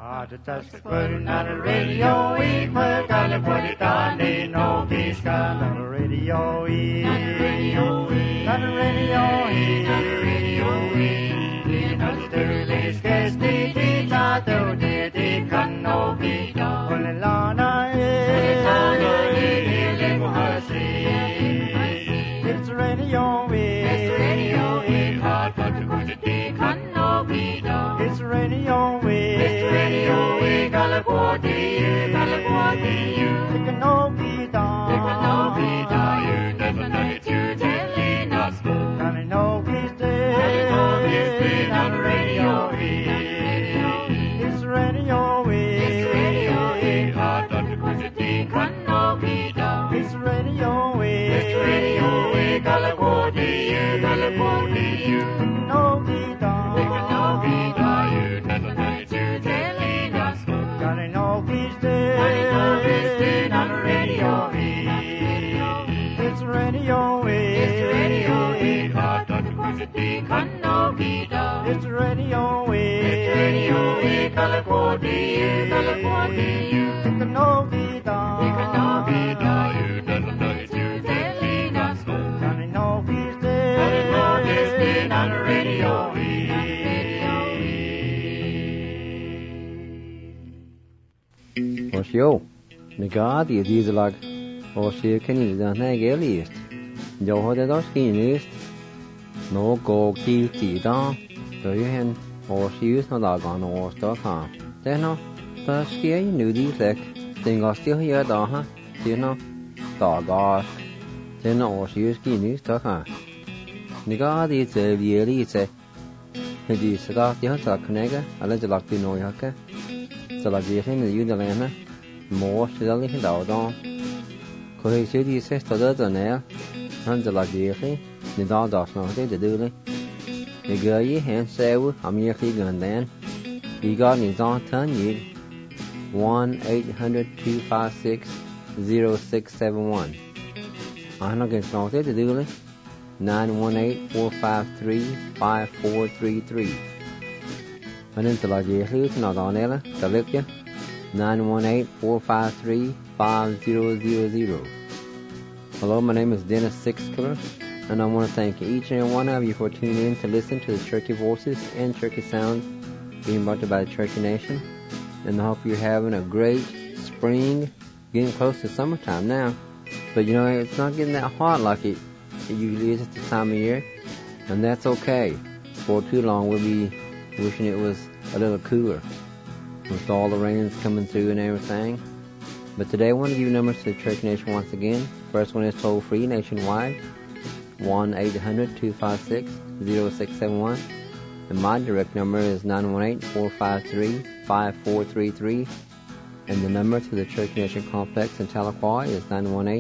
Put not a radio, we put on the put it on the no peace not a radio, not a radio, not a radio, not a radio, not a sterling case, the tato, the can no be done. Only Lana is it's radio, it's radio, hard but to put it, the can no be done. It's radio, California, it can no be done. It can no be done. You never know it, you telling us. And I know he's dead. And I know he's been on radio. It's radio. It's radio. Hard on the quantity can no be done. It's radio. It's radio. California, California, it can no be done. It can no be done. You never know it, you telling us. God, I know he's dead. I know he's dead on the radio. It's radio. It's radio. Hard on the quantity can no be done. It's radio. It's radio. California, California, it can no be done. It can no be done. You never know it, you telling us. God, I know he's dead. I know he's dead on the radio. Os jo, negad I diese lag, os je kan I den negelist. Jo har det da skinist. Nå går til tida, då je hen os just når dagen os da kan. Det nå, da sker I nu de slæk. Den går still her da ha. Det nå, dagar. Den os just skinist da kan. Negad I til vielise. De så de har sagt knække, alle de lagt I nå jakke. Så la de hen I Jylland. More still in Dowdon. Correctly, the sister than air, and the Lagiri, the dog does not take the doodle. The girl ye hand sew, I'm your figure and then. He got his on 10 1-800-256-0671. I'm not getting started the doodle. 918-453-5433. And into Lagiri, not on Ella, the lecture. 918-453-5000. Hello, my name is Dennis Sixkiller, and I want to thank each and every one of you for tuning in to listen to the Cherokee Voices and Cherokee Sounds being brought to you by the Cherokee Nation. And I hope you're having a great spring, getting close to summertime now. But you know, it's not getting that hot like it usually is at this time of year, and that's okay. For too long, we'll be wishing it was a little cooler with all the rains coming through and everything. But today I want to give you numbers to the Cherokee Nation once again. First one is toll free nationwide, 1-800-256-0671. And my direct number is 918-453-5433. And the number to the Cherokee Nation Complex in Tahlequah is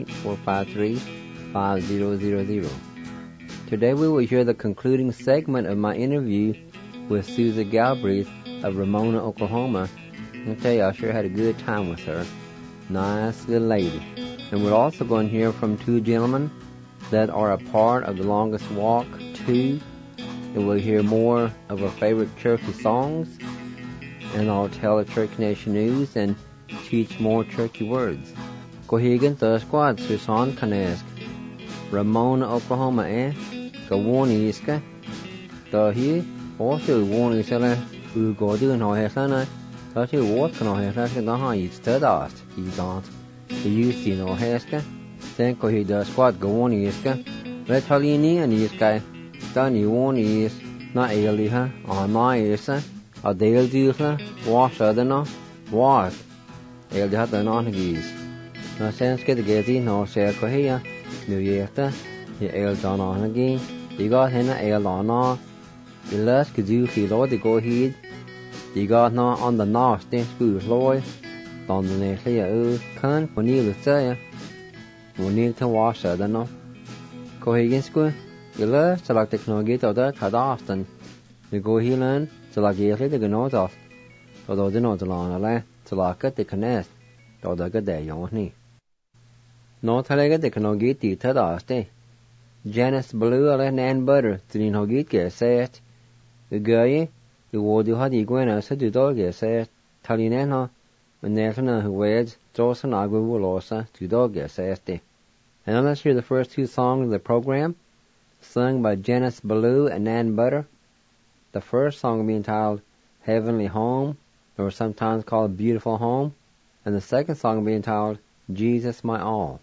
918-453-5000. Today we will hear the concluding segment of my interview with Susan Galbraith of Ramona, Oklahoma. I'll tell you, I sure had a good time with her. Nice little lady. And we're also going to hear from two gentlemen that are a part of the Longest Walk 2. And we'll hear more of our favorite Cherokee songs. And I'll tell the Cherokee Nation news and teach more Cherokee words. Cohegan Thursquad, Susan Kanesk. Ramona, Oklahoma, Gawoniska. Dahi, also Woniska. Who go doing how he sana, such a what can I have the high studast, he don't. The youth in Oheska, then he does squad go on iska. Let Halini and Iska, Danny one is not Eliha, or my isa, or Dale Dila, wash other no, wash. El had the non geese. No sense get the getty, no share Kohia, New Yearta, the El Don on again. You got him El on. The last could do feel the go ahead. The got not on the north, then school Lloyd. On the next year, can't for near the say. We need to wash it, I know. Go ahead, school. The last to like the Knoget or that had often. The go here learn to like the Gnot off. Although the not along a to like it the connect. Or the good day, you need. No telling the Knoget the Tadaste. Janice Blue and Ann Butter to the Knoget get said. The guy, the word you had you going out to the dog, said, Talineno, Manetana who weds, Josan Aguvulosa, Tudogas Este. And now let's hear the first two songs of the program, sung by Janice Ballou and Nan Butter. The first song will be entitled Heavenly Home, or sometimes called Beautiful Home, and the second song will be entitled Jesus My All.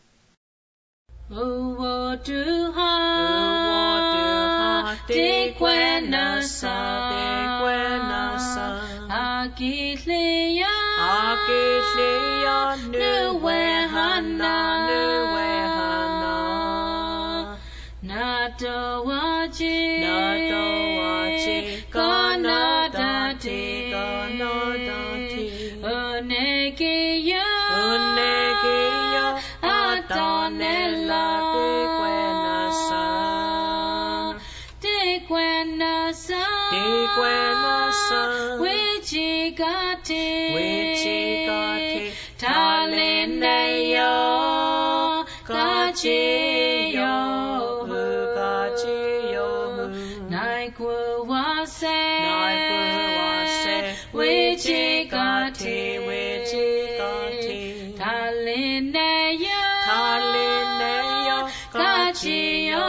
Te quenasa, Akitlia, Nuehana, Natowachi, Kanadati, Unekia, Atonella, Wichigati, Talineyo, Gachiyo, Naikuwase, Wichigati, Talineyo, Gachiyo,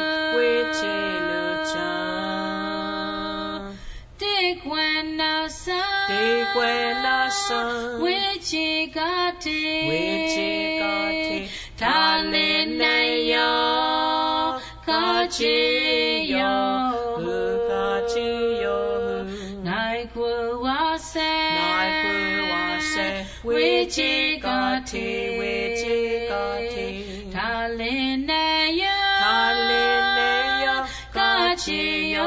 Wichigati, Talineyo, Gachiyo, Naikuwase, Wichigati, Talineyo, Gachiyo,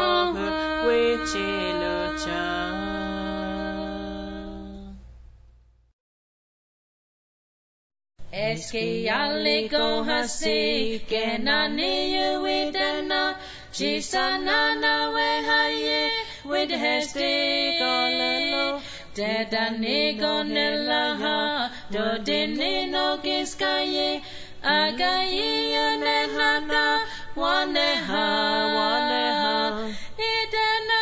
Eski aliko hasi kenani yuidana Chisanana wehaye with hesti golelo Dedani gonelaha dodinino kiskaye Agayi yanehana waneha Idena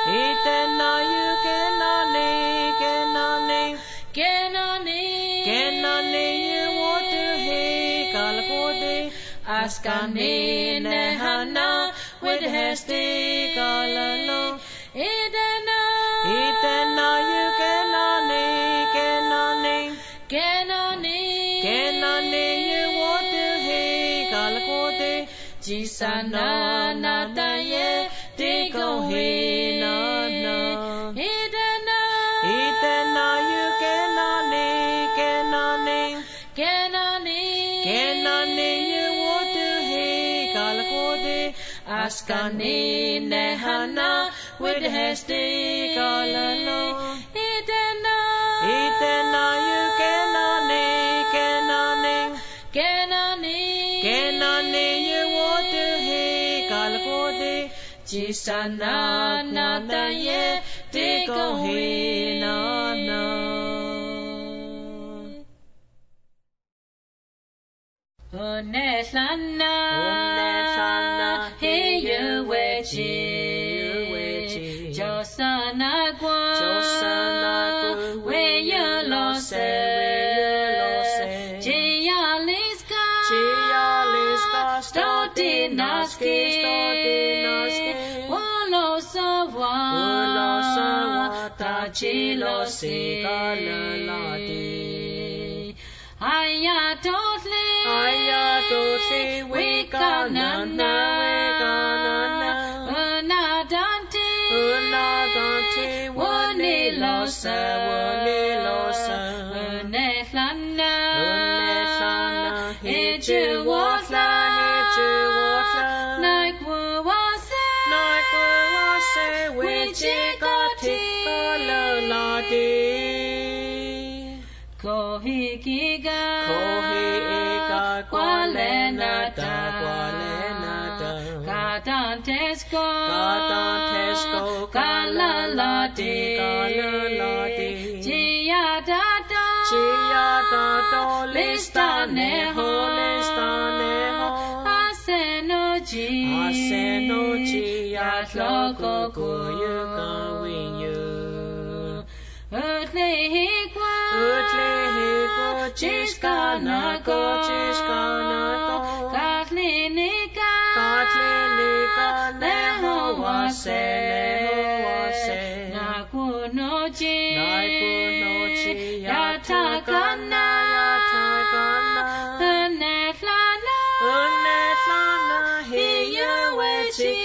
Askani nehana with hesti galano Idena you kenani you want to he galakode Jisana nataye digo he na Idena you kenani Askani nehana with hesti galano Idena you kenani you want to he galakode Jisana nataye digo he na Unehlana he yuwechi Josanagwa we yulose Gialiska Stodinaski Wolosawa Tachilosi Ayatotli Wikanana Unadante Wunilosa Unehlana Hijuwatla Naikuwase Wichigati Kalalati Kohikiga Kwalenata Kadantesko Kalalati Chiadata Listaneho Asenoji Yatloko Kuyuka Winyu Earthly na ko chis kana ko katlinika le ho wase na kunochi yatakana unetlana hiya wechi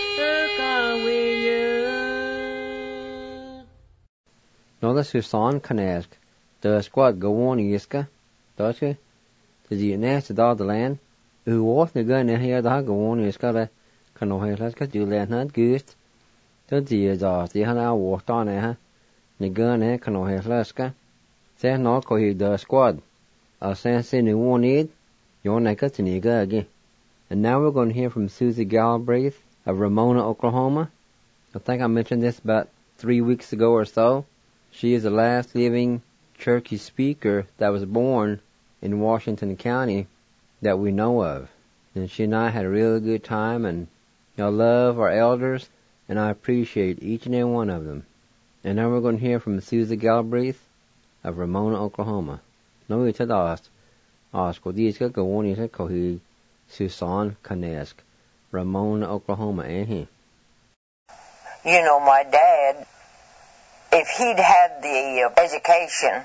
No, the Susan Kanask, the squad go on Iska, Dutcha, the Nest of the land, who was the gun here the go on Iska, Cano Haslaska, you let not ghost, the dears are the Hana walked on her, the gun Cano Haslaska, say no co the squad. I'll send you won't need your neckets in Iga again. And now we're going to hear from Susie Galbraith of Ramona, Oklahoma. I think I mentioned this about 3 weeks ago or so. She is the last living Cherokee speaker that was born in Washington County that we know of. And she and I had a really good time, and I love our elders, and I appreciate each and every one of them. And now we're going to hear from Susie Galbraith of Ramona, Oklahoma. No, it's at us. Ask these go on is a cohi Susan Kanesk, Ramona, Oklahoma, ain't he? You know, my dad, if he'd had the education,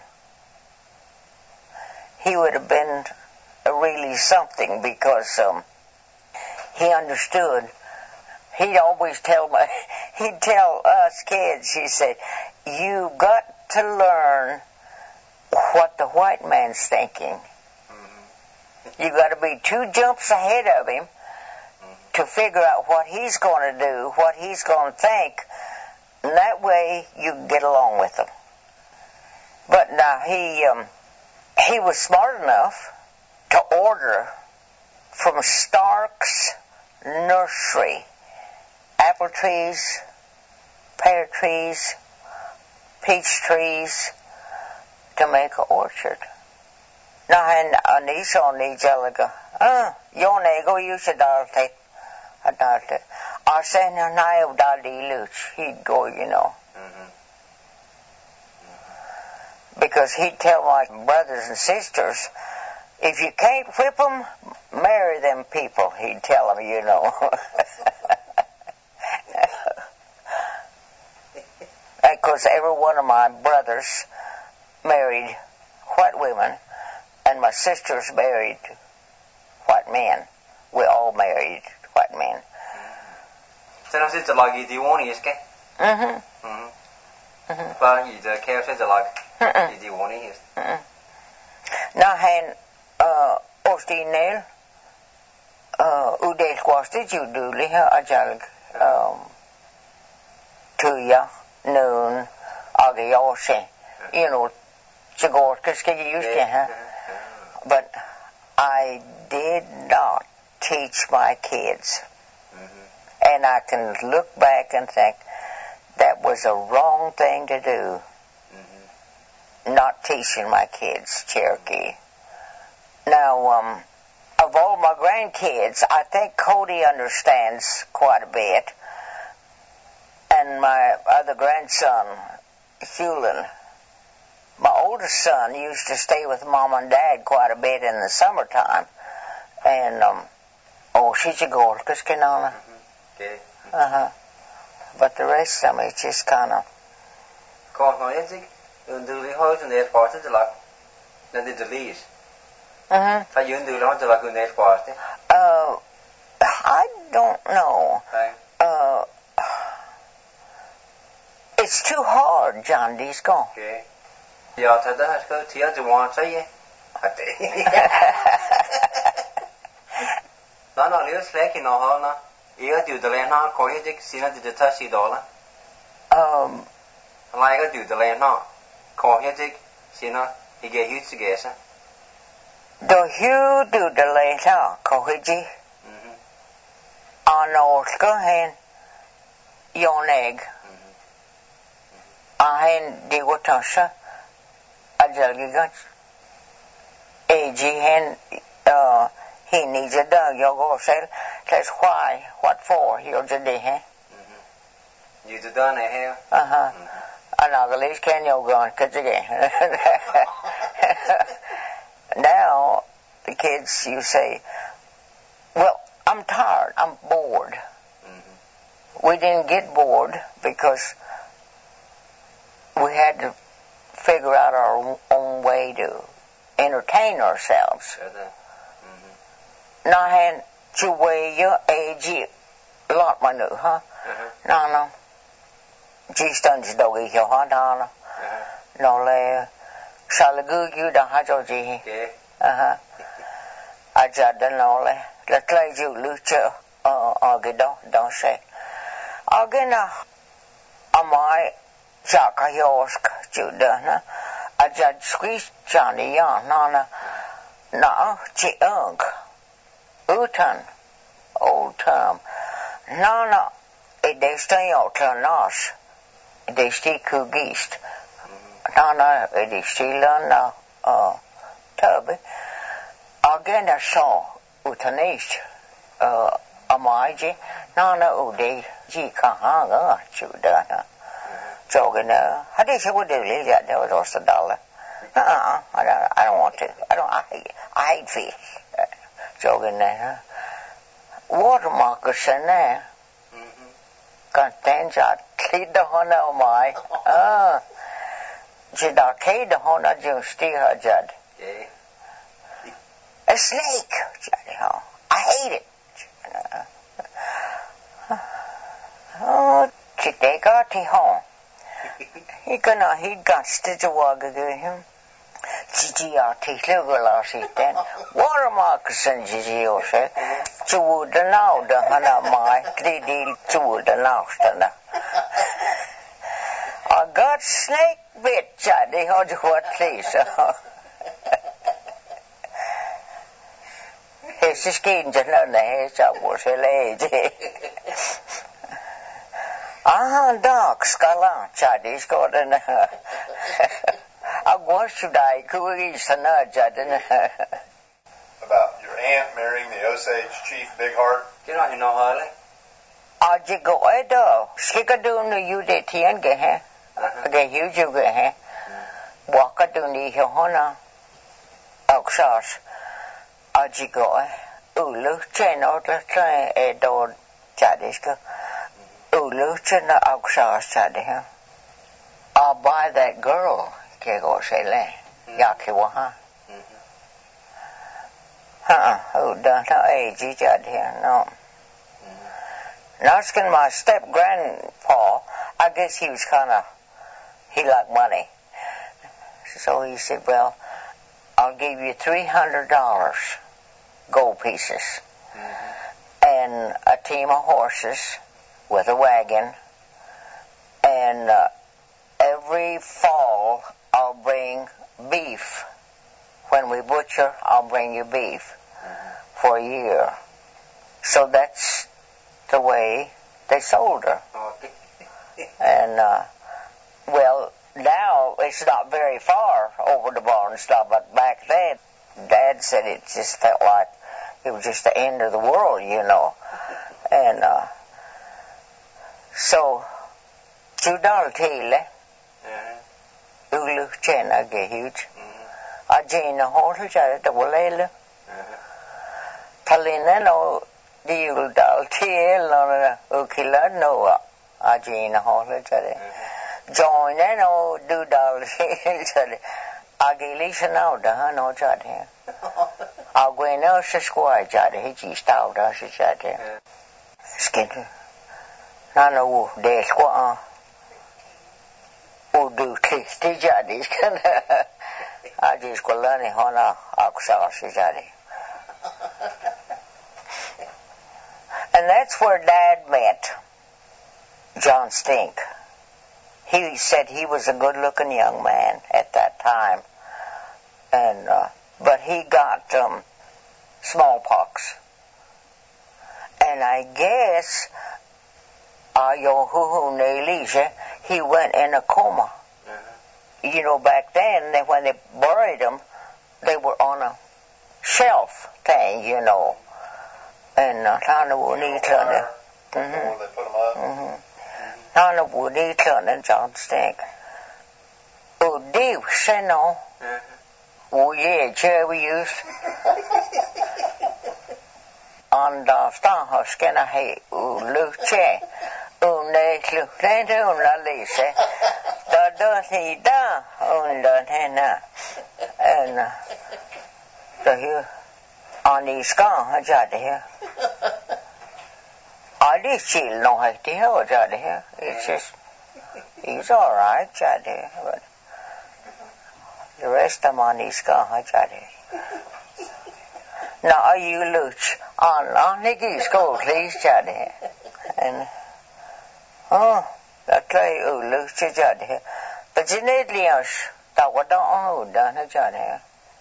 he would have been really something, because he understood. He'd always he'd tell us kids, he said, you got to learn what the white man's thinking. You got to be 2 jumps ahead of him to figure out what he's going to do, what he's going to think. And that way you can get along with him. But now he was smart enough to order from Stark's nursery apple trees, pear trees, peach trees to make an orchard. Now, and Anisha on Nijalaga, Yonego, you should adopt. Arsena Nayo Dadi Luch, he'd go, you know. Because he'd tell my brothers and sisters, if you can't whip them, marry them people, he'd tell them, you know. Because every one of my brothers married white women, and my sisters married white men. We all married white men. So nó sẽ trở lại cái điều này cái. Và gì giờ kéo sẽ trở lại cái điều này. Now hen ostinel udel quasti judu liha ajal tuya noon agayoshe. You know, chagor kiske used to, huh? But I did not teach my kids. And I can look back and think that was a wrong thing to do. Not teaching my kids Cherokee. Now, of all my grandkids, I think Cody understands quite a bit. And my other grandson, Hewlin, my oldest son used to stay with Mom and Dad quite a bit in the summertime. And, she's a girl, Kiskinana. Okay. But the rest of them, it's just kind of... Còn nói gì? Từ lý hơi từ nét quá trở lại. Nên từ lý. Phảiยืน từ đó trở lại từ nét quá thế. I don't know. It's too hard, John D's gone. Okay. Giờ thật đó cứ thiếu cho mọi người. Đó là nếu sẽ khi nào hơn nó. Ý là điều từ lên nó có những cái xin là điều thật sự đó là. Lại cái điều từ lên nó có những cái xin là thì cái hiểu sự cái sao. The hue do the lên nó có cái gì? Arnold có hen Yoneg. Hen đi qua thằng sa. Ajal cái gach. AG hen he needs a dog. You'll go say, that's why, what for? He'll just do, huh? You do done it here? I'm not going to can you go on, cause again. Now, kids, you say, well, I'm tired, I'm bored. Mm-hmm. We didn't get bored because we had to figure out our own way to entertain ourselves. Mm-hmm. Nahan chuweya eji lot manu, huh? No, no. G-stun's doggy hill, huh, Donna? No, le. Salagu you da hajoji. I just don't know, le. Let play you lucha, don't say. Agena, amai, Jaka Yosk, Judana. I just squeeze Johnny Young, Nana. Na, Chiung. Utan. Old term. Nana, they stay out to Nas. They stay Kugist. Nana, they still on Tubby. Again, I saw Utanish, Amaji. Nana, Ude, Jikahanga, Judana. Jogging, how did you do that? There was $1. I don't want to. I hate fish. Jogging there. Watermarkers in there. Contains a kid on my. Did I kid on a Jim Steer Judd? A snake, Judd. I hate it. Oh, Chiteka home. He got stitch of water to him. GGRT, look then. Watermarkers and GGO, to the now, the Hana my 3D to the last. I got snake bit, Chaddy, how do what please? His skin just not the hair, was a lady. Dog, Scala, Chaddy's got an. What should I cookies and about your aunt marrying the Osage chief Big Heart? You know, Harley? I go Edo. Skikadun, you did Tianga, again, huge you get, Wakaduni, Hona, Oxas, Ajigo, Ulu, Chen, or the train, Edo, Chadiska, Ulu, Chen, Oxas, Chadi. I'll buy that girl. Go say le, Yakiwaha. Who done no age out here? No. Asking my step grandpa, I guess he was he liked money. So he said, well, I'll give you $300 gold pieces and a team of horses with a wagon, and every fall I'll bring beef. When we butcher, I'll bring you beef for a year. So that's the way they sold her. And, well, now it's not very far over the bar and stuff, but back then, Dad said it just felt like it was just the end of the world, you know. And, so, $2 Tile. Ulu Chena get huge. I Jane Horse at the Wallela. Talina no deal dal tail on Ukila Noah. I Jane Horse at it. Join and no do dal tail. I get listen out the Hano chat here. I'll go in no squire chat. He stout us chat here. Skin. None of they squaw. Do Tijadis can I just go learning Hona Oxasijadi. And that's where Dad met John Stink. He said he was a good looking young man at that time. And but he got smallpox. And I guess Yohuhu Nelisha, he went in a coma. You know, back then, when they buried him, they were on a shelf thing, you know. And Tana Woody Turner. Before they put him up. Tana Woody Turner, John Stink. Udiv Seno, Oh, yeah, cherry juice. And stahoskerna hei luce, luce lise. Da hida hena. And so here on the scar, here. I did chill no here. It's just, he's alright, here. But the rest of my knees go, now, are you luch? On Nicky's go, please, here. And, that try, luch, here. But you need Leos, that what don't done, here.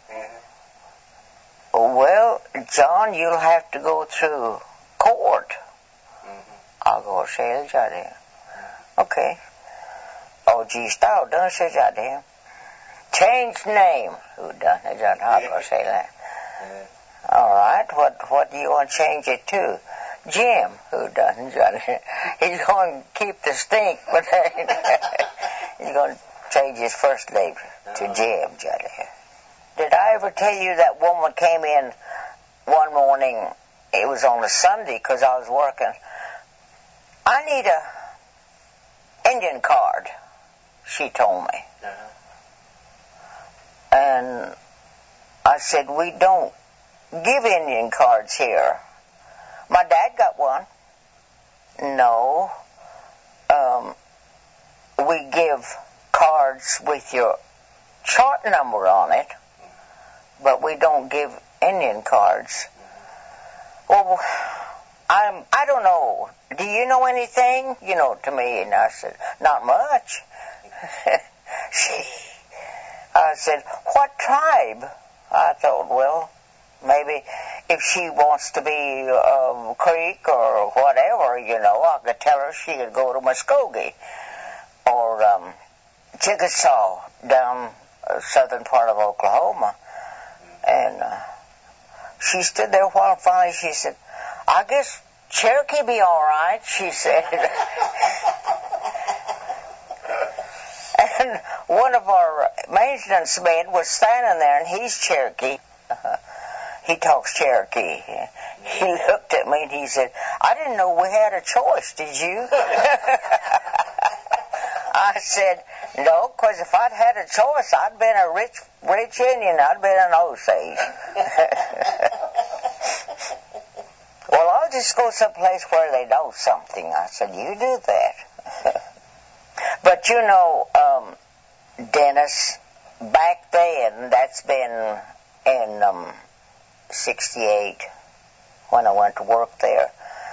Well, John, you'll have to go through court. I'll go say, here. Okay. Oh, geez, thou done say, here. Change name. Who done it? I'll go say that. All right. What do you want to change it to? Jim. Who done it? He's going to keep the stink, but he's going to change his first name to Jim. Did I ever tell you that woman came in one morning? It was on a Sunday because I was working. I need a Indian card, she told me. And I said, we don't give Indian cards here. My dad got one. No. We give cards with your chart number on it, but we don't give Indian cards. Well, I don't know. Do you know anything? You know, to me. And I said, not much. I said, what tribe? I thought, well, maybe if she wants to be Creek or whatever, you know, I could tell her she could go to Muskogee or Chickasaw down southern part of Oklahoma. And she stood there a while. Finally, she said, I guess Cherokee be all right, she said. And one of our maintenance men was standing there, and he's Cherokee. He talks Cherokee. He looked at me and he said, I didn't know we had a choice, did you? I said, no, because if I'd had a choice, I'd been a rich Indian. I'd been an Osage. Well, I'll just go someplace where they know something. I said, you do that. But you know, Dennis, back then, that's been in 68, when I went to work there,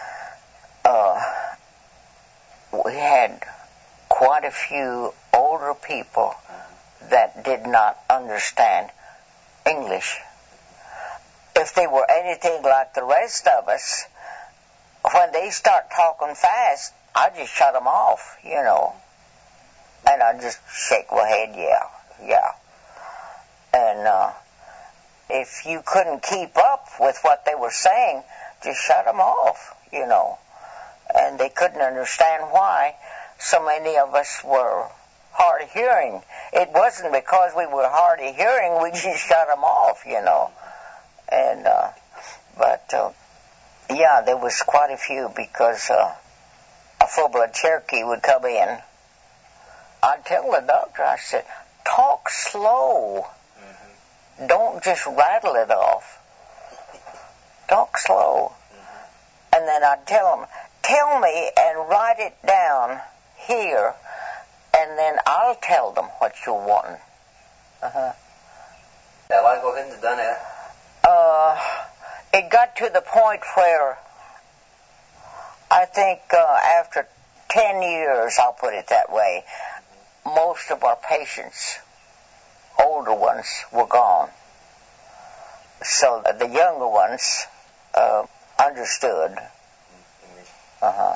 we had quite a few older people that did not understand English. If they were anything like the rest of us, when they start talking fast, I just shut them off, you know. And I just shake my head, yeah. And if you couldn't keep up with what they were saying, just shut them off, you know. And they couldn't understand why so many of us were hard of hearing. It wasn't because we were hard of hearing, we just shut them off, you know. And, yeah, there was quite a few because a full-blood Cherokee would come in. I'd tell the doctor, I said, talk slow. Mm-hmm. Don't just rattle it off. Talk slow. Mm-hmm. And then I'd tell him, tell me and write it down here, and then I'll tell them what you're wanting. Uh-huh. It got to the point where I think after 10 years, I'll put it that way, most of our patients, older ones, were gone. So the younger ones understood. Uh-huh.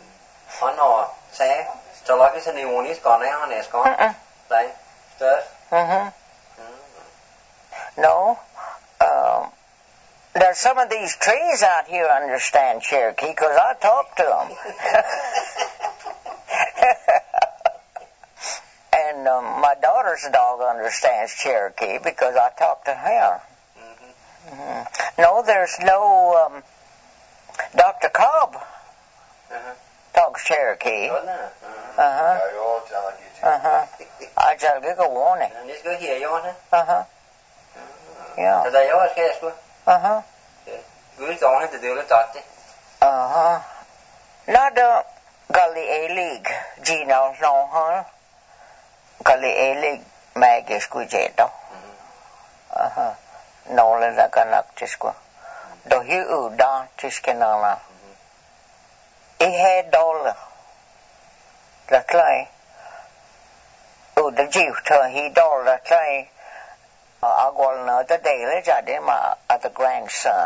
No. There's some of these trees out here understand Cherokee because I talk to them. And And my daughter's dog understands Cherokee because I talk to him. No, there's no Dr. Cobb talks Cherokee. I just get a warning. Yeah. Nada gali elig Gino no huh? Gali elig magisch gujeto. No la ganaktisco. Do you dan tiskenala. I had dollar. La clay. The gift he dollar clay. I go no the daily jadi ma at the grandson.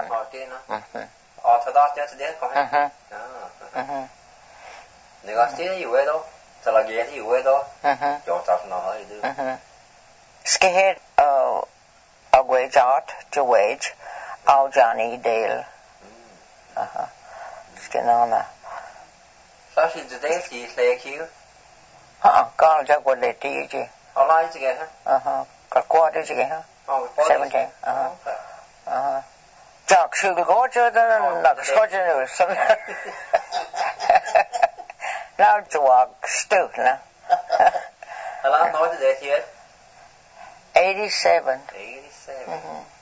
Scared a wage out to wage all Johnny Dale. Skin on that. So she's the day she's like you. Call Jack what they teach you. How long is it again? Got quarters again, huh? 17. Jack should go to the next question or something. Now to walk stupid. How long was it here? 87. 87.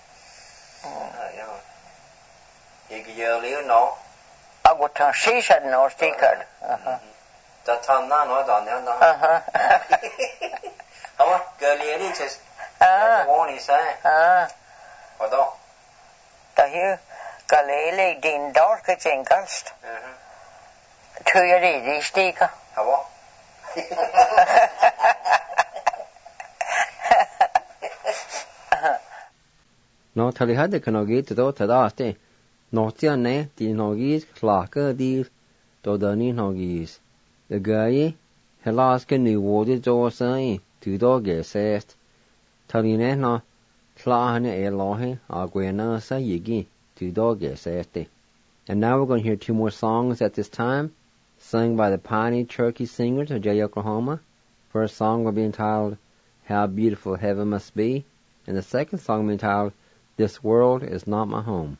You live no? I would turn she said no sticker. The time now no done no. How girl lady just warning say. What do? The here galele din dark jingast. 2 year ready sticker. How? No talihade kanogit to tadaste. Notia ne di nogis klaka di dodani nogis. The guy helaske nu wodi jo sai to doge sest. Taline no klahane elohe agwena sa yigi to doge seste. And now we're going to hear 2 more songs at this time, sung by the Piney Cherokee Singers of Jay, Oklahoma. First song will be entitled How Beautiful Heaven Must Be, and the second song will be entitled This World Is Not My Home.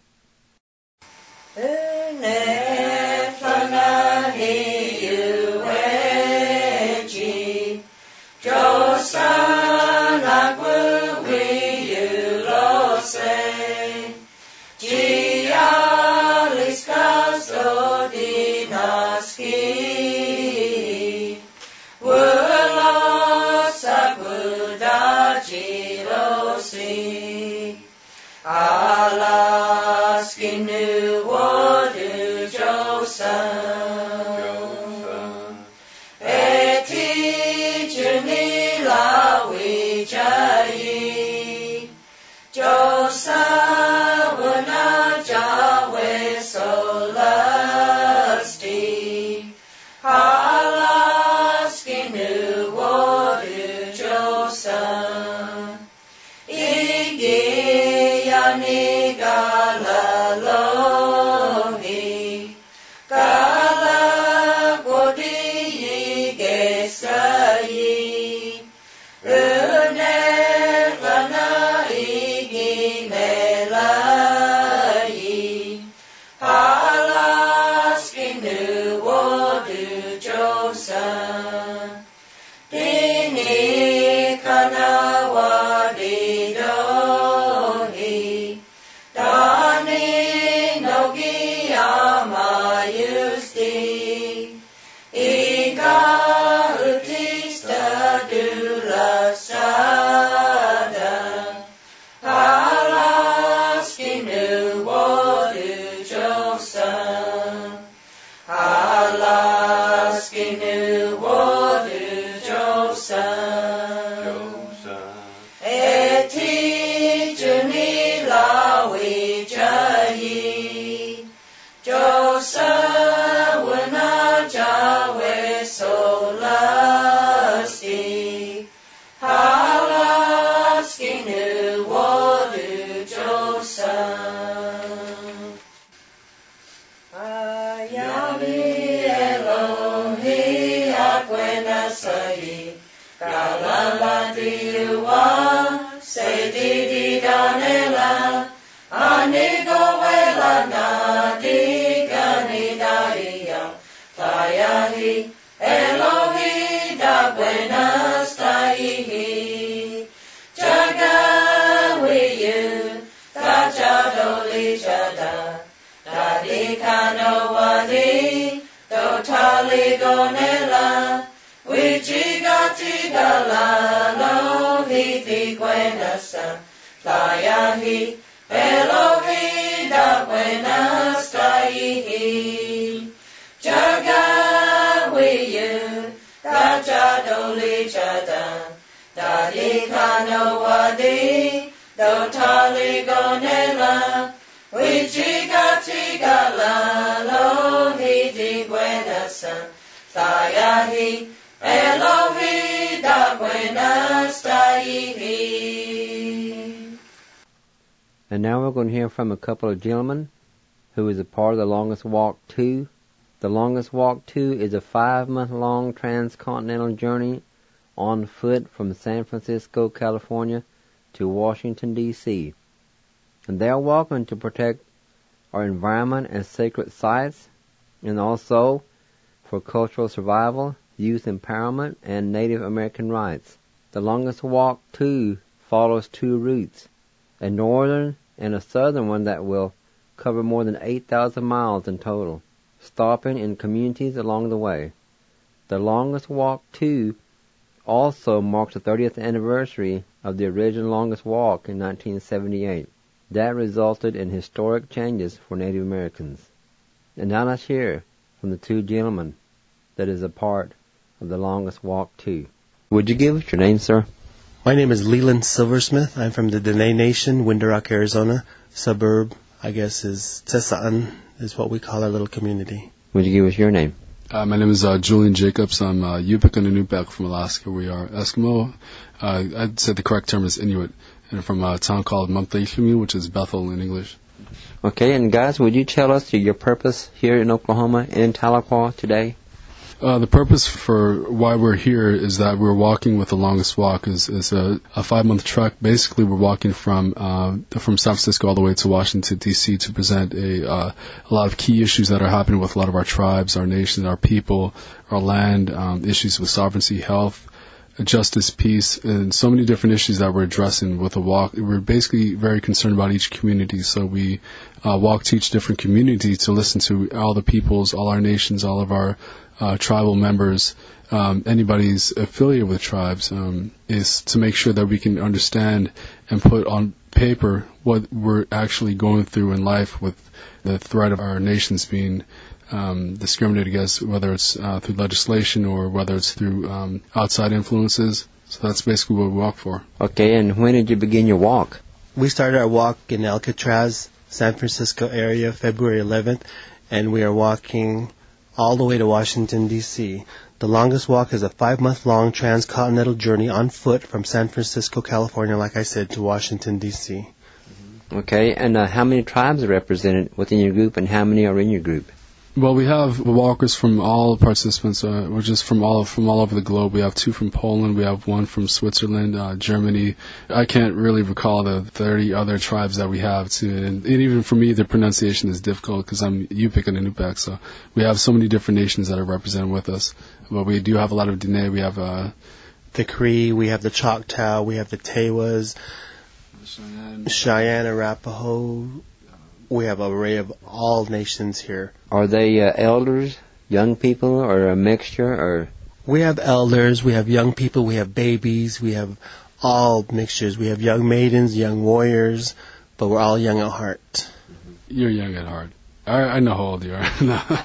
Yami Elohi Akwena Sayi Kala kanawadi, totali gonela, wichigati lo hithi gwenasa, layahi, Elohi da gwenastaihi, jagawiyu, da jadoli jadan, da kanawadi, totali gonela, wichigati lo hithi gwenasa, layahi, Elohi da gwenastaihi. And now we're going to hear from a couple of gentlemen who is a part of the Longest Walk 2. The Longest Walk 2 is a 5-month-long transcontinental journey on foot from San Francisco, California to Washington, D.C. And they are walking to protect our environment and sacred sites, and also for cultural survival, youth empowerment, and Native American rights. The Longest Walk 2 follows 2 routes, a northern and a southern one that will cover more than 8,000 miles in total, stopping in communities along the way. The Longest Walk 2 also marks the 30th anniversary of the original Longest Walk in 1978. That resulted in historic changes for Native Americans. And now let's hear from the 2 gentlemen that is a part of the Longest Walk 2. Would you give us your name, sir? My name is Leland Silversmith. I'm from the Dene Nation, Window Rock, Arizona. Suburb, I guess, is Tsesa'an, is what we call our little community. Would you give us your name? My name is Julian Jacobs. I'm Yupik and Inupiaq from Alaska. We are Eskimo. I'd say the correct term is Inuit. And from a town called Mamtayshimi, which is Bethel in English. Okay, and guys, would you tell us your purpose here in Oklahoma, in Tahlequah today? The purpose for why we're here is that we're walking with the Longest Walk is a 5-month trek. Basically, we're walking from San Francisco all the way to Washington, D.C. to present a lot of key issues that are happening with a lot of our tribes, our nation, our people, our land, issues with sovereignty, health, justice, peace, and so many different issues that we're addressing with the walk. We're basically very concerned about each community, so we walk to each different community to listen to all the peoples, all our nations, all of our tribal members, anybody's affiliated with tribes, is to make sure that we can understand and put on paper what we're actually going through in life with the threat of our nations being discriminated against, whether it's through legislation or whether it's through outside influences. So that's basically what we walk for. Okay, and when did you begin your walk? We started our walk in Alcatraz, San Francisco area, February 11th, and we are walking all the way to Washington, D.C. The Longest Walk is a 5-month-long transcontinental journey on foot from San Francisco, California, like I said, to Washington, D.C. Okay, and how many tribes are represented within your group, and how many are in your group? Well, we have walkers from all participants. We're just from all over the globe. We have 2 from Poland. We have 1 from Switzerland, Germany. I can't really recall the 30 other tribes that we have. And even for me, the pronunciation is difficult because I'm Yupik and Inupiaq. So we have so many different nations that are represented with us. But we do have a lot of Dene. We have the Cree. We have the Choctaw. We have the Tewas, Cheyenne, Arapaho. We have an array of all nations here. Are they elders, young people, or a mixture? Or we have elders, we have young people, we have babies, we have all mixtures. We have young maidens, young warriors, but we're all young at heart. You're young at heart. I know how old you are.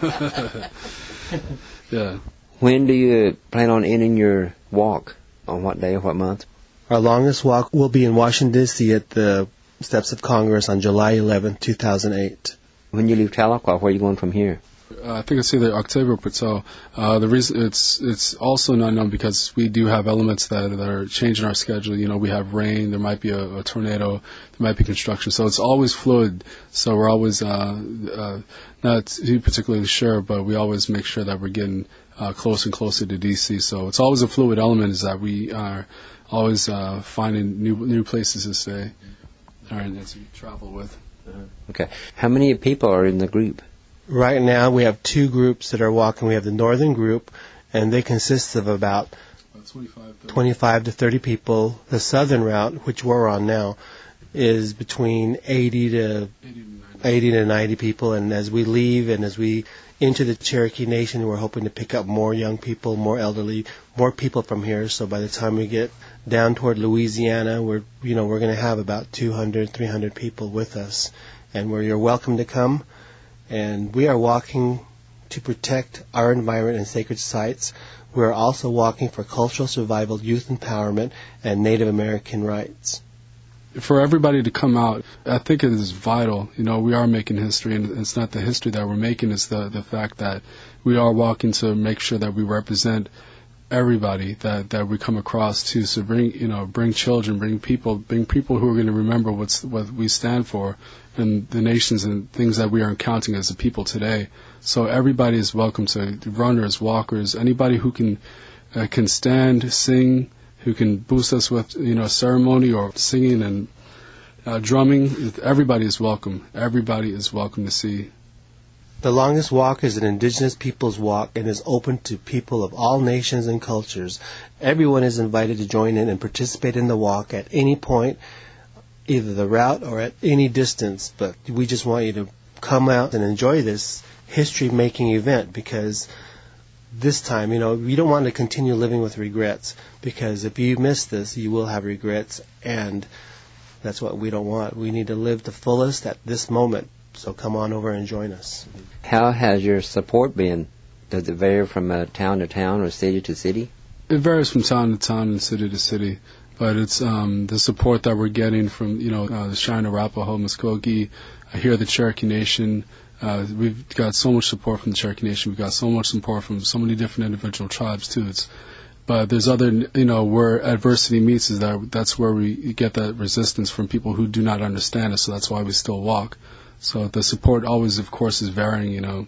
Yeah. When do you plan on ending your walk? On what day or what month? Our longest walk will be in Washington, D.C. at the Steps of Congress on July 11, 2008. When you leave Tahlequah, where are you going from here? I think it's either October or Patel. The reason it's also not known because we do have elements that are changing our schedule. You know, we have rain, there might be a tornado, there might be construction. So it's always fluid. So we're always not too particularly sure, but we always make sure that we're getting closer and closer to DC. So it's always a fluid element is that we are always finding new places to stay. And as we travel with. Okay. How many people are in the group? Right now we have 2 groups that are walking. We have the northern group, and they consist of about 25 to 30 people. The southern route, which we're on now, is between 80 to 90 people, and as we leave and as we into the Cherokee Nation, we're hoping to pick up more young people, more elderly, more people from here. So by the time we get down toward Louisiana, we're going to have about 200, 300 people with us, and you're welcome to come. And we are walking to protect our environment and sacred sites. We're also walking for cultural survival, youth empowerment, and Native American rights. For everybody to come out, I think it is vital. We are making history, and it's not the history that we're making, it's the fact that we are walking to make sure that we represent everybody that we come across too. So bring children, bring people who are going to remember what we stand for and the nations and things that we are encountering as a people today. So everybody is welcome to runners, walkers, anybody who can stand, sing, who can boost us with ceremony or singing and drumming. Everybody is welcome. Everybody is welcome to see. The Longest Walk is an indigenous people's walk and is open to people of all nations and cultures. Everyone is invited to join in and participate in the walk at any point, either the route or at any distance. But we just want you to come out and enjoy this history-making event, because this time, you don't want to continue living with regrets, because if you miss this, you will have regrets, and that's what we don't want. We need to live the fullest at this moment. So come on over and join us. How has your support been? Does it vary from town to town or city to city? It varies from town to town and city to city, but it's the support that we're getting from the Cheyenne, Arapaho, Muskogee, here the Cherokee Nation. We've got so much support from the Cherokee Nation. We've got so much support from so many different individual tribes too. But there's other, where adversity meets that's where we get that resistance from people who do not understand us. So that's why we still walk. So the support always, of course, is varying,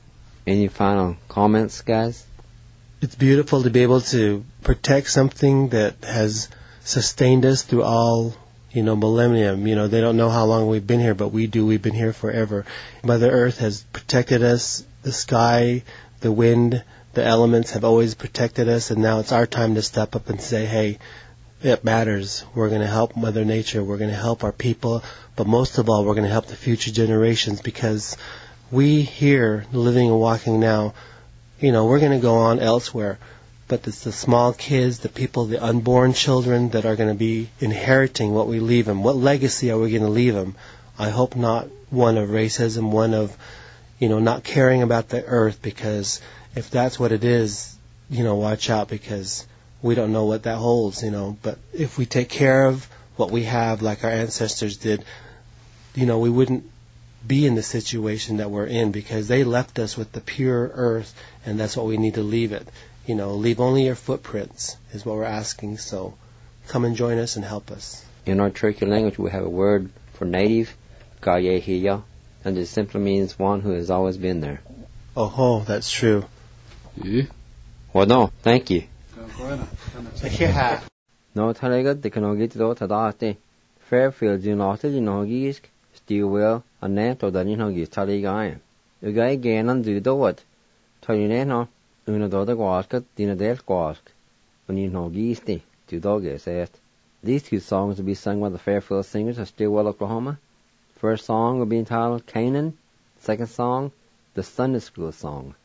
Any final comments, guys? It's beautiful to be able to protect something that has sustained us through all, millennium. They don't know how long we've been here, but we do. We've been here forever. Mother Earth has protected us. The sky, the wind, the elements have always protected us, and now it's our time to step up and say, hey, it matters. We're going to help Mother Nature. We're going to help our people. But most of all, we're going to help the future generations, because we here, living and walking now, we're going to go on elsewhere. But it's the small kids, the people, the unborn children that are going to be inheriting what we leave them. What legacy are we going to leave them? I hope not one of racism, one of, not caring about the earth, because if that's what it is, watch out, because we don't know what that holds, But if we take care of what we have like our ancestors did, we wouldn't be in the situation that we're in, because they left us with the pure earth, and that's what we need to leave it. Leave only your footprints is what we're asking. So come and join us and help us. In our Cherokee language, we have a word for native, Gayehiya, and it simply means one who has always been there. Oh, that's true. Yeah. Well, no, thank you. Yeah. No, talaga, the Kanogit do Tadate. Fairfield, United,Inogisk, Stewell, and Nato, the Inogis, Taligayan. The guy gain and do the what? Talineno, Una do the Guaska, Dina del Guask, when Inogisti, two dogs, said. These two songs will be sung by the Fairfield Singers of Stillwell, Oklahoma. First song will be entitled Canaan. Second song, the Sunday School Song.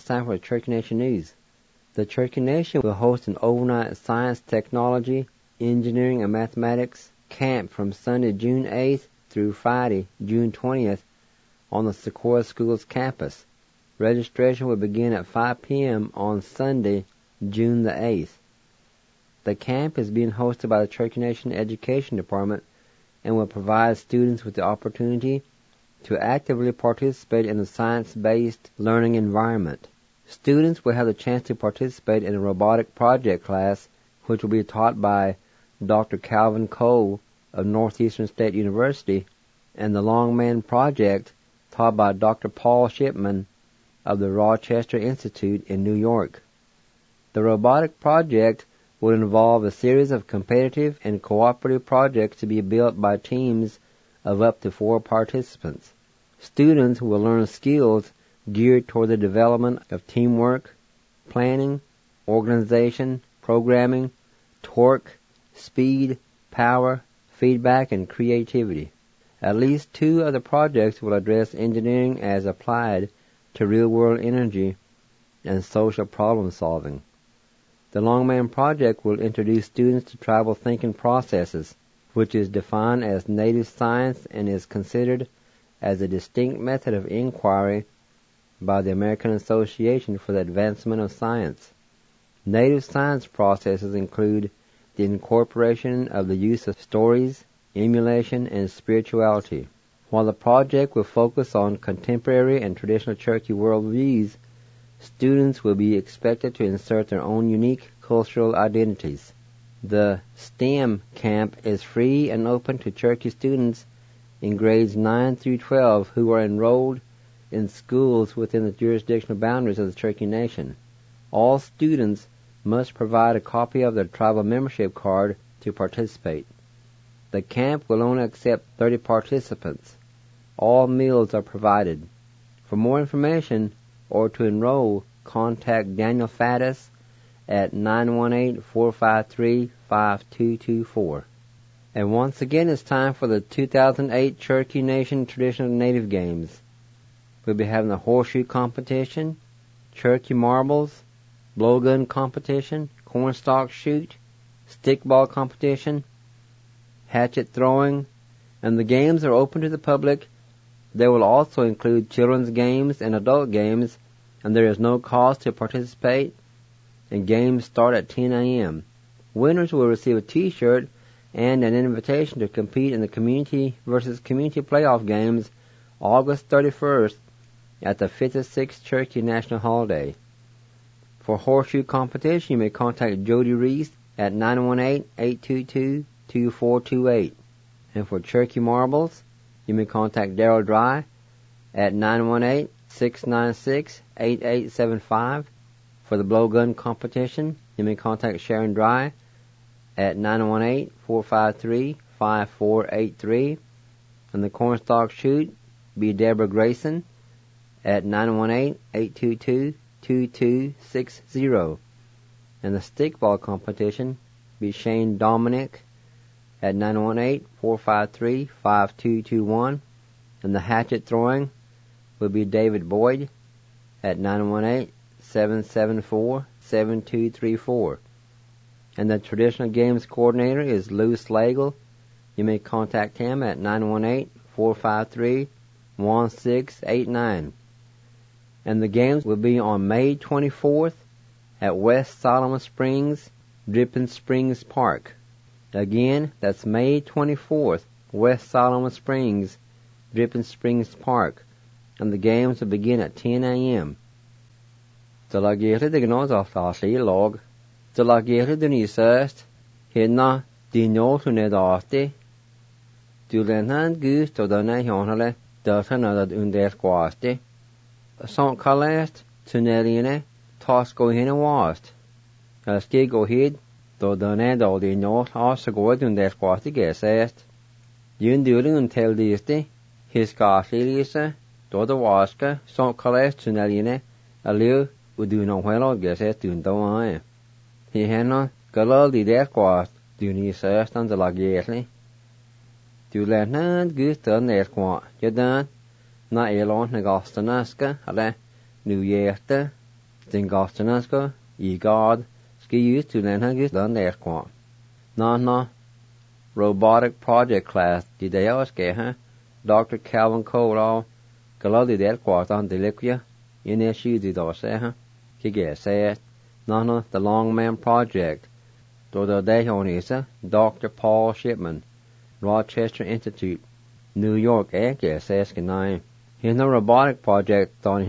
time for the Cherokee Nation News. The Cherokee Nation will host an overnight science, technology, engineering, and mathematics camp from Sunday, June 8th through Friday, June 20th on the Sequoia Schools campus. Registration will begin at 5 p.m. on Sunday, June the 8th. The camp is being hosted by the Cherokee Nation Education Department and will provide students with the opportunity to actively participate in a science-based learning environment. Students will have the chance to participate in a robotic project class, which will be taught by Dr. Calvin Cole of Northeastern State University, and the Longman Project taught by Dr. Paul Shipman of the Rochester Institute in New York. The robotic project will involve a series of competitive and cooperative projects to be built by teams of up to 4 participants. Students will learn skills geared toward the development of teamwork, planning, organization, programming, torque, speed, power, feedback, and creativity. At least 2 of the projects will address engineering as applied to real-world energy and social problem solving. The Longman Project will introduce students to tribal thinking processes, which is defined as native science and is considered as a distinct method of inquiry by the American Association for the Advancement of Science. Native science processes include the incorporation of the use of stories, emulation, and spirituality. While the project will focus on contemporary and traditional Cherokee worldviews, students will be expected to insert their own unique cultural identities. The STEM camp is free and open to Cherokee students in grades 9 through 12 who are enrolled in schools within the jurisdictional boundaries of the Cherokee Nation. All students must provide a copy of their tribal membership card to participate. The camp will only accept 30 participants. All meals are provided. For more information or to enroll, contact Daniel Faddis at 918-453-5224. And once again, it's time for the 2008 Cherokee Nation Traditional Native Games. We'll be having a horseshoe competition, Cherokee marbles, blowgun competition, cornstalk shoot, stickball competition, hatchet throwing, and the games are open to the public. They will also include children's games and adult games, and there is no cost to participate, and games start at 10 a.m. Winners will receive a T-shirt and an invitation to compete in the Community versus Community playoff games August 31st at the 56th Cherokee National Holiday. For horseshoe competition, you may contact Jody Reese at 918-822-2428. And for Cherokee marbles, you may contact Darrell Dry at 918-696-8875. For the blowgun competition, you may contact Sharon Dry at 918-453-5483. And the cornstalk shoot, be Deborah Grayson at 918-822-2260. And the stickball competition, be Shane Dominic at 918-453-5221. And the hatchet throwing will be David Boyd at 918-774-7234. And the traditional games coordinator is Lou Slagle. You may contact him at 918-453-1689. And the games will be on May 24th at West Solomon Springs, Dripping Springs Park. Again, that's May 24th, West Solomon Springs, Dripping Springs Park. And the games will begin at 10 a.m. Zalagere de gnos of Ashley log. Zalagere de Nisest. Hidna Dino to Nedasti. Dulenhan goose to the Nahonale. Dutton under squasti. Sont Calest, Tuneline, Tosco Hina Wast. A ski go hid, though the Nado de North also go under squasti guessest. Yun during tell disti, his Garcia, though the Waska, Sont Calest, Tuneline, a liu would do no well guessest in the eye. He had not galal de squast, do ni sest on the lagiately. Do let not goose to the squat, you done. Na elon na gastanaska, ale, New Year's, Sting Gostanasko, ye God, ski used to learn hangus done there squat. No, robotic project class, did they ask Dr. Calvin Cole, Galadi der quart on deliquia, in their shoes did all say, Kige says, no, the Long Man Project, do the day on Dr. Paul Shipman, Rochester Institute, New York, says nine. Here's no robotic project on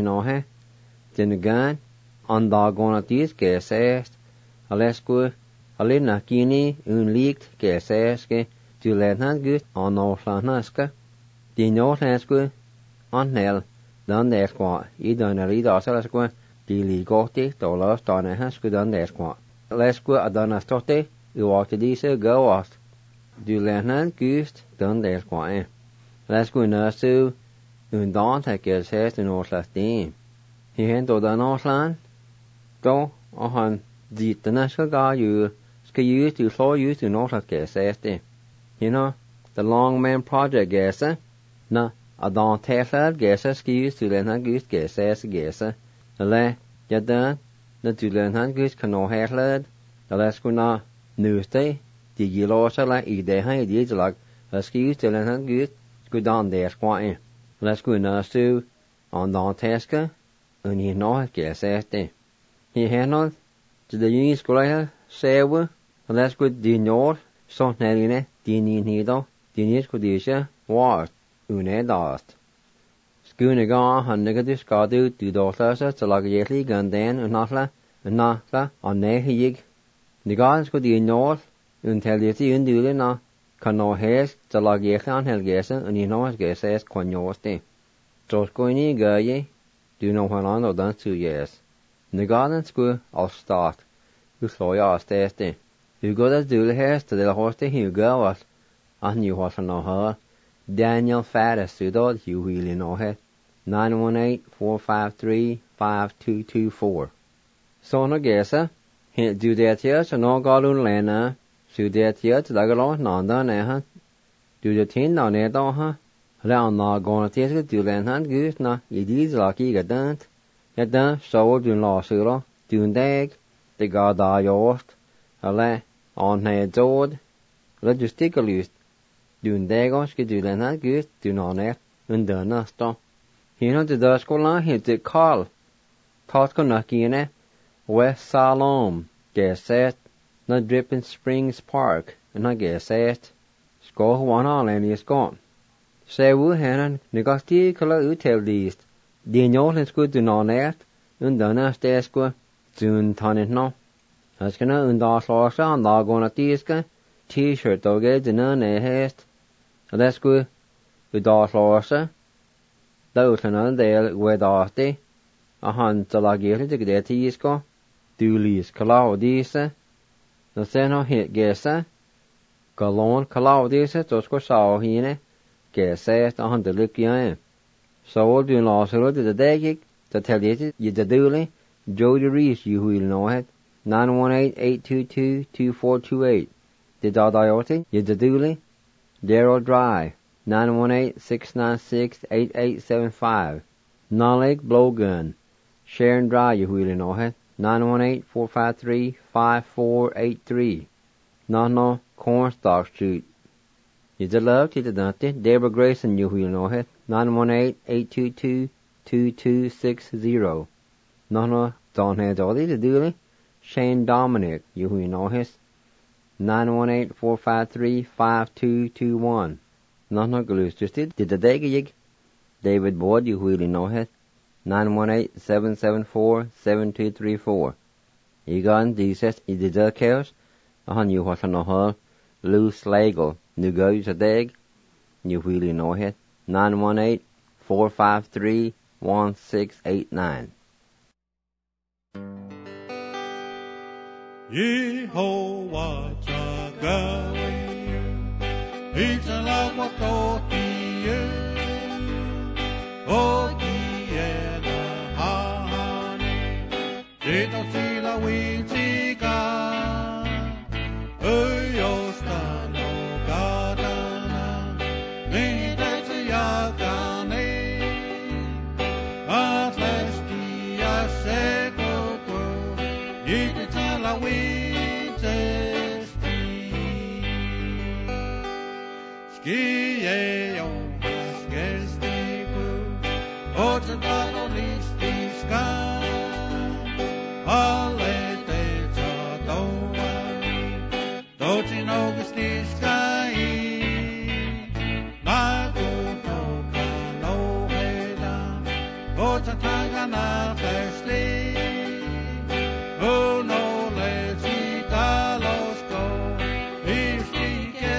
Then again, on doggone at these says, Alescu, Alina Kini, leaked, says, to let not good on no flanaska. The north Lascu, on Nell, done their squat, either in a lead or Salasqua, the legoti, the last on a hasku done their squat. Lesqua a done a stote, you walk to these go off. Do let not goose, done their squat. Lesqua nursu, don't take his head to North Lastin. He handled the Northland, though, on the national guy you ski used to slow you to North Lastin. You know, the Long Man Project, Na, a don't take that ski used to learn how goose the le, yadan, na to learn how goose can no hair lad, the last go na, Newsday, the Gilosa like ide high deeds like, a ski used to learn how goose, go down there squatting. Let's go now to on Donteska, and he know it He handled to the Union School, Sewa, and let's go the North, so Narine, the Nido, the Niscodisha, was, dast. Schoonigan, and negative scadu, to daughters, to like yetly, Gundan, and Natla, on Nehig. The gardens go the North, and tell you the Indulina. Kan no hes to lag yekhan helgesen and you know as geses konyoste. Troskoini gaye, do no one on done 2 years. The garden school I'll start. You slow ya steste. You go as do the hes to the hoste you go was. And you was no her. Daniel Faddis to dot you really know it. 918-453-5224. So no gesa. He do that here so no galun lena. So that here to the galon nanda neha. Do the tin on it on Round na gonna take it to land hand goose na, it is lucky get done. Get done, so do law suro, do dag, the god die yost, a le, on head zord, logistically, do dagos get to land hand goose, do not net, and done us stop. He know the dusk line hit the call. Toskonaki in it, West Salom, get set. Na Dripping Springs Park, and I guess it. Score one all and is gone. Say woo hanan, negasti color utel least. The Northlands good to non net, and done us desqua, soon tonnet no. As can undas lost on dog on a tiska, t-shirt dogged and none a haste. Let's go, with das lost, those and on there with dasti, a hunt to la get to get tisko, do least colour disa. The seno hit gesa, galon calaudisa, tosco saw hine, gesa, a hundred likian. So do lost to the dagig, to tell you the dooley, Jody Reese, you will know it, 918-822-2428. The Dodiote, you the dooley, Darrell Drive, 918-696-8875. Nollig Blowgun, Sharon Drive, you will know it. 918-453-5483. No, Cornstalk Street. You the love to the Dante, Deborah Grayson, you will know it. 918-822-2260. No, don't have all the dooley. Shane Dominic, you will know it. 918-453-5221. No, Glue Twisted, did the Dagig. David Boyd, you will know it. 918-774-7234. Egon Dices I the Durkers, you what no her, Lou Slagle, New Goes a Dag, you really know it, 918-453-1689. Yehovah Chagawe, it's a love what go to you. Oh, Ito sila winchika, Uyosta no gadana, Nidetsu yakane, Atlesti aseko Ipitala witesti. Skie o skestiku. Otadalo listiska. Alle te tadoani. Dotin augustiska I. Nago toka no heda. Otataga na festli. Oh no, let's eat los go. If we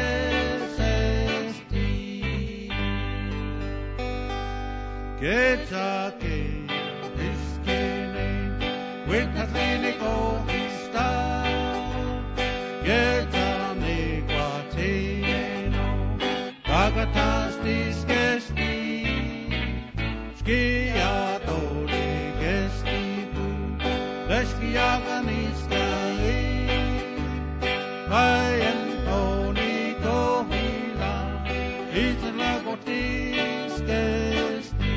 get a game, this game, with the clinical style. Get a neguatino, tagatas disgesti, skiatori gestibu, lesbiaganiska Vayan toni kohila, itla gotis gesti.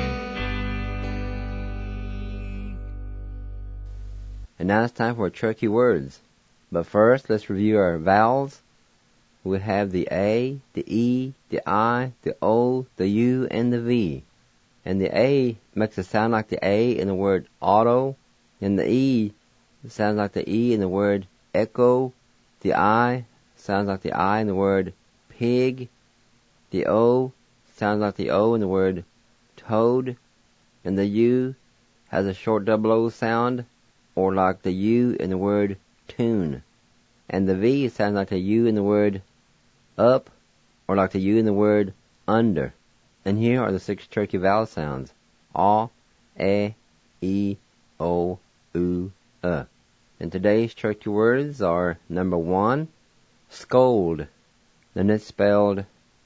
And now it's time for Cherokee words. But first, let's review our vowels. We have the A, the E, the I, the O, the U, and the V. And the A makes it sound like the A in the word auto, and the E sounds like the E in the word echo. The I sounds like the I in the word pig. The O sounds like the O in the word toad. And the U has a short double O sound, or like the U in the word tune. And the V sounds like the U in the word up, or like the U in the word under. And here are the 6 Cherokee vowel sounds. A, E, O, U, And today's Cherokee words are number 1, scold. Then it's spelled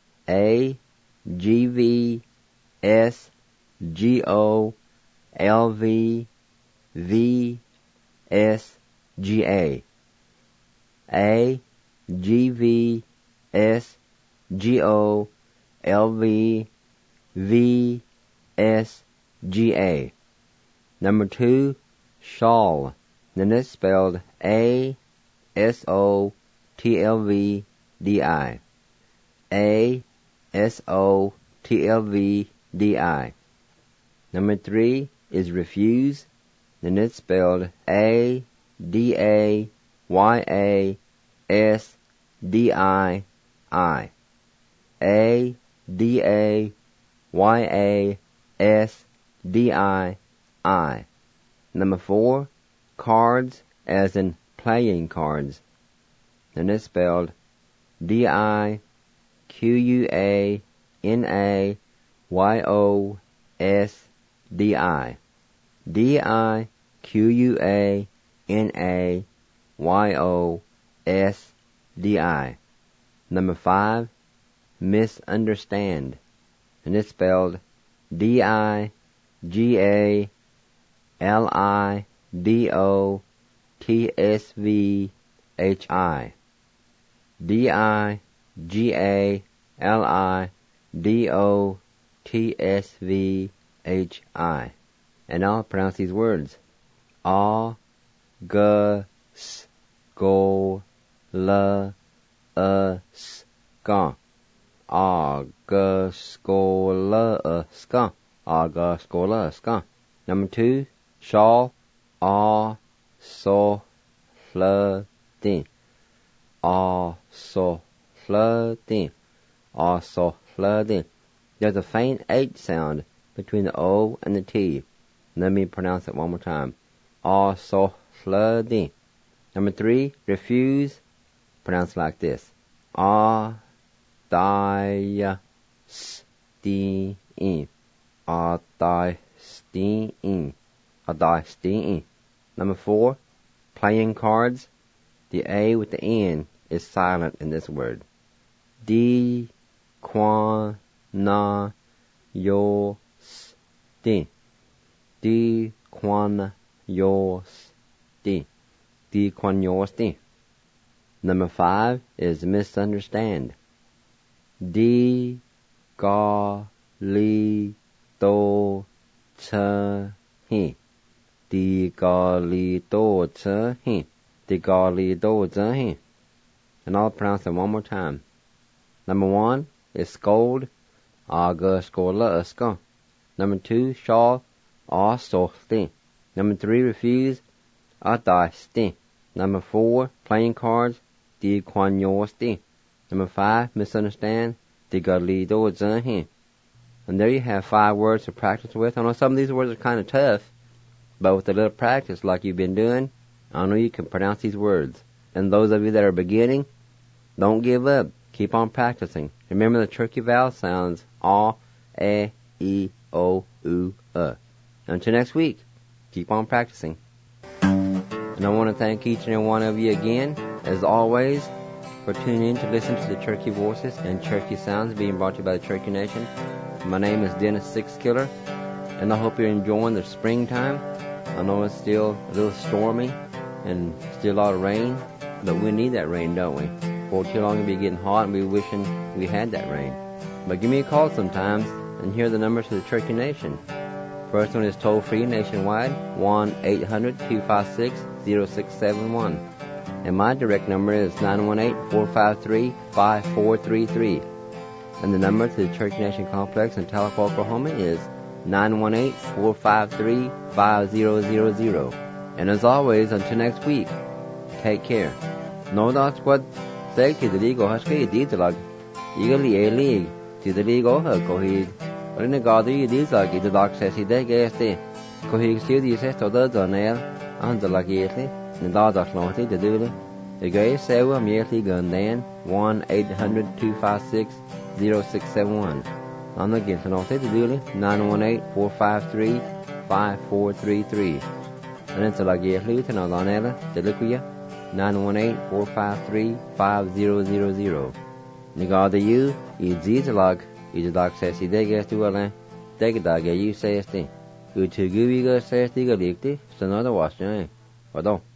A-G-V-S-G-O-L-V-V-S-G-A. A-G-V-S-G-O-L-V-V-S-G-A. Number 2, shawl. Then it's spelled A-S-O-T-L-V-D-I. A-S-O-T-L-V-D-I. Number 3 is refuse. Then it's spelled A-D-A-Y-A-S-D-I-I. A-D-A-Y-A-S-D-I-I. Number 4, cards, as in playing cards. And it's spelled D-I-Q-U-A-N-A-Y-O-S-D-I. D-I-Q-U-A-N-A-Y-O-S-D-I. Number 5, misunderstand. And it's spelled D-I-G-A-L-I-D-O-T-S-V-H-I. D-I-G-A-L-I-D-O-T-S-V-H-I. And I'll pronounce these words. A-G-S-C-O-L-A-S-C-A. A-G-S-C-O-L-A-S-C-A. A-G-S-C-O-L-A-S-C-A. Number 2, shawl. A-So-Fl-Din. A-So-Fl-Din. A-So-Fl-Din. There's a faint H sound between the O and the T. Let me pronounce it one more time. A-So-Fl-Din. Number 3, refuse. Pronounced like this. A-di-s-t-in. A-di-s-t-in. A-di-s-t-in. Number 4, playing cards. The A with the N is silent in this word. Di-quan-na-yo-s-tin. Di-quan-yo-s-tin. Di-quan-yo-s-tin. Number 5 is misunderstand. Di-ga-li-do-cha-hi. Digalidozahi. Digalidozahi. And I'll pronounce it one more time. Number 1 is scold. Aga skola uska. Number 2, shawl. Sosti. Number 3, refuse. Adasti. Number 4, playing cards. Diquanyosti. Number 5, misunderstand. Digalidozahi. And there you have 5 words to practice with. I know some of these words are kind of tough, but with a little practice like you've been doing, I know you can pronounce these words. And those of you that are beginning, don't give up. Keep on practicing. Remember the turkey vowel sounds A, E, I, O, U, Until next week, keep on practicing. And I want to thank each and every one of you again, as always, for tuning in to listen to the Turkey Voices and Turkey Sounds being brought to you by the Turkey Nation. My name is Dennis Sixkiller, and I hope you're enjoying the springtime. I know it's still a little stormy and still a lot of rain, but we need that rain, don't we? For too long it'll be getting hot and we're wishing we had that rain. But give me a call sometimes and hear the numbers to the Turkey Nation. First one is toll-free nationwide, 1-800-256-0671. And my direct number is 918-453-5433. And the number to the Turkey Nation Complex in Tahlequah, Oklahoma is 918-453-5000. And as always, until next week, take care. No, that's what seg to the legal huskey dizalag. Eagerly a league to the legal hurkohid. Or in the god you dizag, the doc says he did guessed. Cohig still the says to the nail, and the lagitly, and the dog naughty to do it. The gay say will merely gun then 1-800-256-0671. I'm the gift naughty to do it 918-453-5433. And it's a lagitly to know the nail, the liquia 918-453-5000. Nigada you, Idzizalag, Idzag says he degas to Alain, Degadag, you say, Utuguiga says the Galicti, so another was, Pardon.